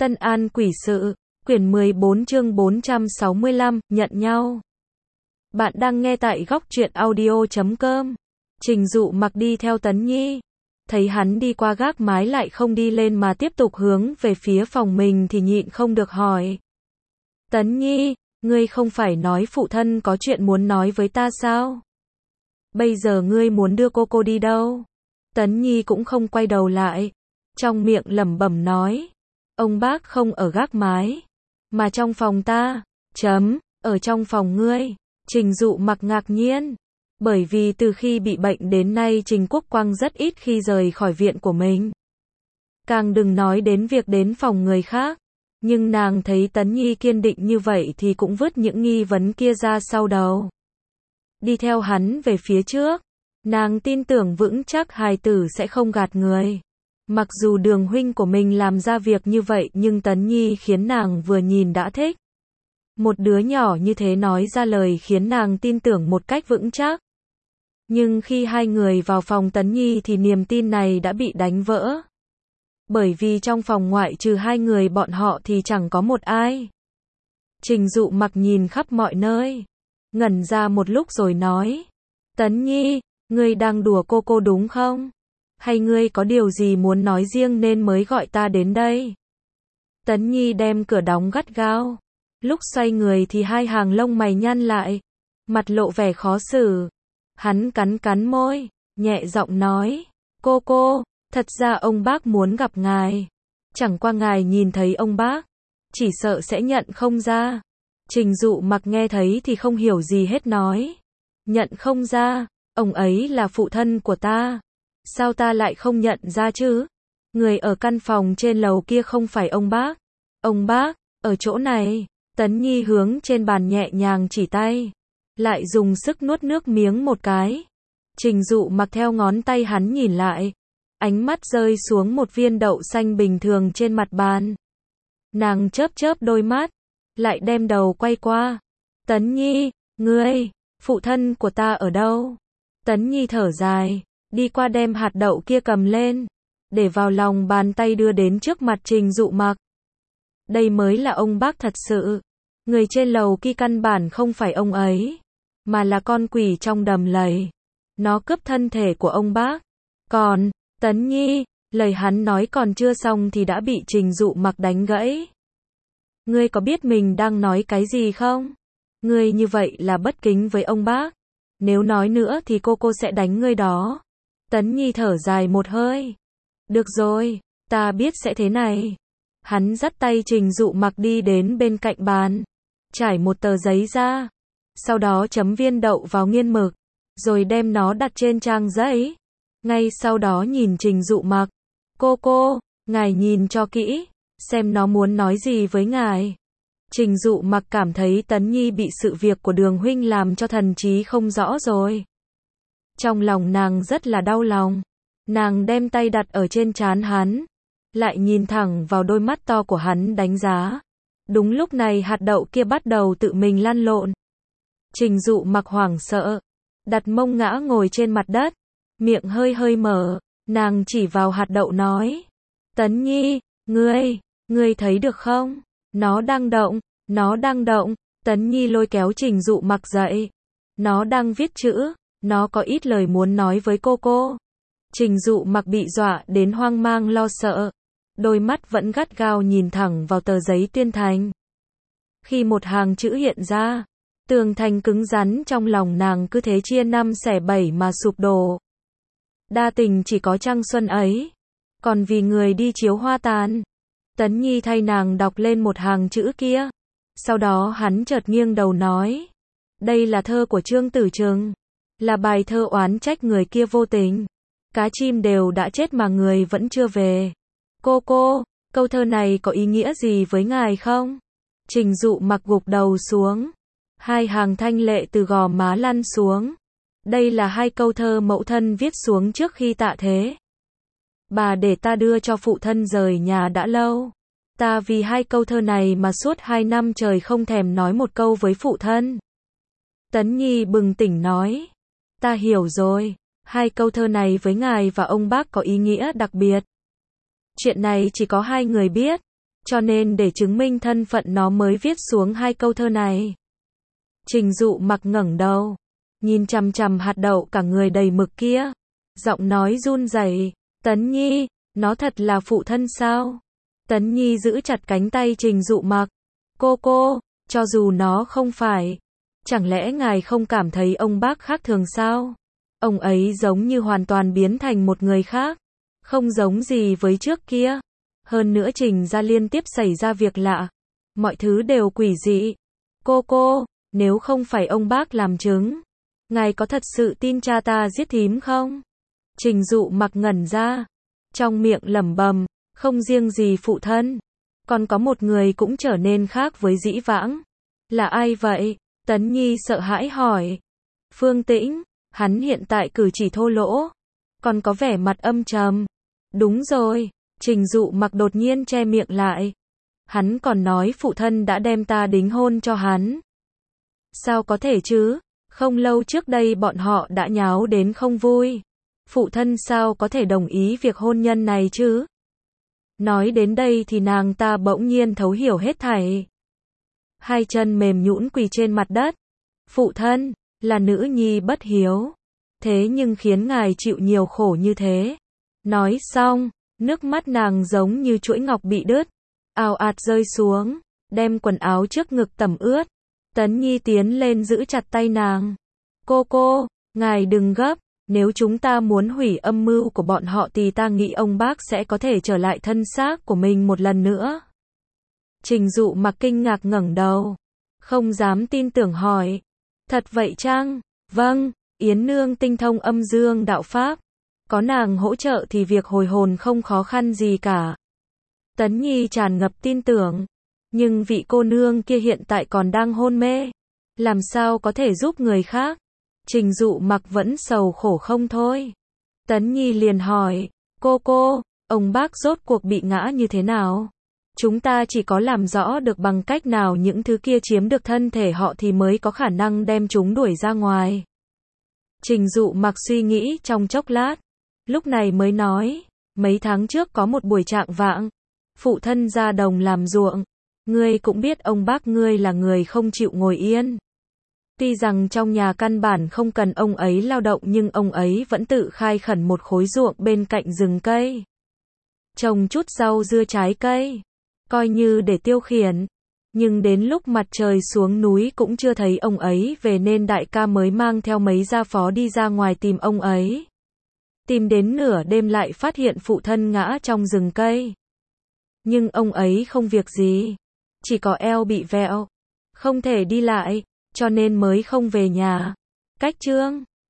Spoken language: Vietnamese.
Tân An quỷ sự, quyển 14 chương 465, nhận nhau. Bạn đang nghe tại góc truyện audio.com. Trình Dụ Mặc đi theo Tấn Nhi. Thấy hắn đi qua gác mái lại không đi lên mà tiếp tục hướng về phía phòng mình thì nhịn không được hỏi. Tấn Nhi, ngươi không phải nói phụ thân có chuyện muốn nói với ta sao? Bây giờ ngươi muốn đưa cô đi đâu? Tấn Nhi cũng không quay đầu lại. Trong miệng lẩm bẩm nói. Ông bác không ở gác mái, mà trong phòng ta. Ở trong phòng ngươi. Trình Dụ Mặc ngạc nhiên. Bởi vì từ khi bị bệnh đến nay Trình Quốc Quang rất ít khi rời khỏi viện của mình. Càng đừng nói đến việc đến phòng người khác. Nhưng nàng thấy Tấn Nhi kiên định như vậy thì cũng vứt những nghi vấn kia ra sau đầu. Đi theo hắn về phía trước. Nàng tin tưởng vững chắc hài tử sẽ không gạt người. Mặc dù Đường huynh của mình làm ra việc như vậy nhưng Tấn Nhi khiến nàng vừa nhìn đã thích. Một đứa nhỏ như thế nói ra lời khiến nàng tin tưởng một cách vững chắc. Nhưng khi hai người vào phòng Tấn Nhi thì niềm tin này đã bị đánh vỡ. Bởi vì trong phòng ngoại trừ hai người bọn họ thì chẳng có một ai. Trình Dụ Mặc nhìn khắp mọi nơi. Ngẩn ra một lúc rồi nói. Tấn Nhi, ngươi đang đùa cô đúng không? Hay ngươi có điều gì muốn nói riêng nên mới gọi ta đến đây? Tấn Nhi đem cửa đóng gắt gao. Lúc xoay người thì hai hàng lông mày nhăn lại. Mặt lộ vẻ khó xử. Hắn cắn môi, nhẹ giọng nói. Cô, thật ra ông bác muốn gặp ngài. Chẳng qua ngài nhìn thấy ông bác, chỉ sợ sẽ nhận không ra. Trình Dụ Mặc nghe thấy thì không hiểu gì hết nói. Nhận không ra, ông ấy là phụ thân của ta. Sao ta lại không nhận ra chứ? Người ở căn phòng trên lầu kia không phải ông bác. Ông bác, ở chỗ này. Tấn Nhi hướng trên bàn nhẹ nhàng chỉ tay. Lại dùng sức nuốt nước miếng một cái. Trình Dụ Mặc theo ngón tay hắn nhìn lại. Ánh mắt rơi xuống một viên đậu xanh bình thường trên mặt bàn. Nàng chớp đôi mắt. Lại đem đầu quay qua. Tấn Nhi, ngươi, phụ thân của ta ở đâu? Tấn Nhi thở dài. Đi qua đem hạt đậu kia cầm lên. Để vào lòng bàn tay đưa đến trước mặt Trình Dụ Mặc. Đây mới là ông bác thật sự. Người trên lầu kia căn bản không phải ông ấy. Mà là con quỷ trong đầm lầy. Nó cướp thân thể của ông bác. Còn, Tấn Nhi, lời hắn nói còn chưa xong thì đã bị Trình Dụ Mặc đánh gãy. Ngươi có biết mình đang nói cái gì không? Ngươi như vậy là bất kính với ông bác. Nếu nói nữa thì cô sẽ đánh ngươi đó. Tấn Nhi thở dài một hơi. Được rồi, ta biết sẽ thế này. Hắn dắt tay Trình Dụ Mặc đi đến bên cạnh bàn. Trải một tờ giấy ra. Sau đó chấm viên đậu vào nghiên mực. Rồi đem nó đặt trên trang giấy. Ngay sau đó nhìn Trình Dụ Mặc. Cô, ngài nhìn cho kỹ. Xem nó muốn nói gì với ngài. Trình Dụ Mặc cảm thấy Tấn Nhi bị sự việc của Đường huynh làm cho thần trí không rõ rồi. Trong lòng nàng rất là đau lòng. Nàng đem tay đặt ở trên trán hắn. Lại nhìn thẳng vào đôi mắt to của hắn đánh giá. Đúng lúc này hạt đậu kia bắt đầu tự mình lăn lộn. Trình Dụ Mặc hoảng sợ. Đặt mông ngã ngồi trên mặt đất. Miệng hơi mở. Nàng chỉ vào hạt đậu nói. Tấn Nhi, ngươi thấy được không? Nó đang động. Tấn Nhi lôi kéo Trình Dụ Mặc dậy. Nó đang viết chữ. Nó có ít lời muốn nói với cô. Trình Dụ Mặc bị dọa đến hoang mang lo sợ. Đôi mắt vẫn gắt gao nhìn thẳng vào tờ giấy tuyên thành. Khi một hàng chữ hiện ra, tường thành cứng rắn trong lòng nàng cứ thế chia 5 xẻ 7 mà sụp đổ. Đa tình chỉ có trăng xuân ấy. Còn vì người đi chiếu hoa tàn. Tấn Nhi thay nàng đọc lên một hàng chữ kia. Sau đó hắn chợt nghiêng đầu nói. Đây là thơ của Trương Tử Trừng. Là bài thơ oán trách người kia vô tình. Cá chim đều đã chết mà người vẫn chưa về. Cô, câu thơ này có ý nghĩa gì với ngài không? Trình Dụ Mặc gục đầu xuống. Hai hàng thanh lệ từ gò má lăn xuống. Đây là 2 câu thơ mẫu thân viết xuống trước khi tạ thế. Bà để ta đưa cho phụ thân rời nhà đã lâu. Ta vì 2 câu thơ này mà suốt 2 năm trời không thèm nói một câu với phụ thân. Tấn Nhi bừng tỉnh nói. Ta hiểu rồi. 2 câu thơ này với ngài và ông bác có ý nghĩa đặc biệt. Chuyện này chỉ có 2 người biết. cho nên để chứng minh thân phận nó mới viết xuống hai câu thơ này. Trình Dụ Mặc ngẩng đầu, nhìn chằm chằm hạt đậu cả người đầy mực kia, giọng nói run rẩy, Tấn Nhi, nó thật là phụ thân sao? Tấn Nhi giữ chặt cánh tay Trình Dụ Mặc. Cô, cho dù nó không phải, chẳng lẽ ngài không cảm thấy ông bác khác thường sao? Ông ấy giống như hoàn toàn biến thành một người khác, không giống gì với trước kia. Hơn nữa Trình gia liên tiếp xảy ra việc lạ, mọi thứ đều quỷ dị. Cô, nếu không phải ông bác làm chứng, ngài có thật sự tin cha ta giết thím không? Trình Dụ Mặc ngẩn ra, trong miệng lẩm bẩm, không riêng gì phụ thân, còn có một người cũng trở nên khác với dĩ vãng. Là ai vậy? Tấn Nhi sợ hãi hỏi. Phương Tĩnh, hắn hiện tại cử chỉ thô lỗ, còn có vẻ mặt âm trầm. Đúng rồi, Trình Dụ Mặc đột nhiên che miệng lại. Hắn còn nói phụ thân đã đem ta đính hôn cho hắn. Sao có thể chứ? Không lâu trước đây bọn họ đã nháo đến không vui. Phụ thân sao có thể đồng ý việc hôn nhân này chứ? Nói đến đây thì nàng ta bỗng nhiên thấu hiểu hết thảy. Hai chân mềm nhũn quỳ trên mặt đất. Phụ thân, là nữ nhi bất hiếu. Thế nhưng khiến ngài chịu nhiều khổ như thế. Nói xong, nước mắt nàng giống như chuỗi ngọc bị đứt, ào ạt rơi xuống, đem quần áo trước ngực tẩm ướt. Tấn Nhi tiến lên giữ chặt tay nàng. Cô, ngài đừng gấp, nếu chúng ta muốn hủy âm mưu của bọn họ thì ta nghĩ ông bác sẽ có thể trở lại thân xác của mình một lần nữa. Trình Dụ Mặc kinh ngạc ngẩng đầu, không dám tin tưởng hỏi. Thật vậy chăng? Vâng, Yến Nương tinh thông âm dương đạo pháp. Có nàng hỗ trợ thì việc hồi hồn không khó khăn gì cả. Tấn Nhi tràn ngập tin tưởng. Nhưng vị cô nương kia hiện tại còn đang hôn mê. Làm sao có thể giúp người khác? Trình Dụ Mặc vẫn sầu khổ không thôi. Tấn Nhi liền hỏi. Cô, ông bác rốt cuộc bị ngã như thế nào? Chúng ta chỉ có làm rõ được bằng cách nào những thứ kia chiếm được thân thể họ thì mới có khả năng đem chúng đuổi ra ngoài. Trình Dụ Mặc suy nghĩ trong chốc lát, lúc này mới nói, mấy tháng trước có một buổi trạng vạng, phụ thân ra đồng làm ruộng, ngươi cũng biết ông bác ngươi là người không chịu ngồi yên. Tuy rằng trong nhà căn bản không cần ông ấy lao động nhưng ông ấy vẫn tự khai khẩn một khối ruộng bên cạnh rừng cây. Trồng chút rau dưa trái cây, coi như để tiêu khiển. Nhưng đến lúc mặt trời xuống núi cũng chưa thấy ông ấy về nên đại ca mới mang theo mấy gia phó đi ra ngoài tìm ông ấy. Tìm đến nửa đêm lại phát hiện phụ thân ngã trong rừng cây. Nhưng ông ấy không việc gì, chỉ có eo bị vẹo, không thể đi lại, cho nên mới không về nhà. Cách chương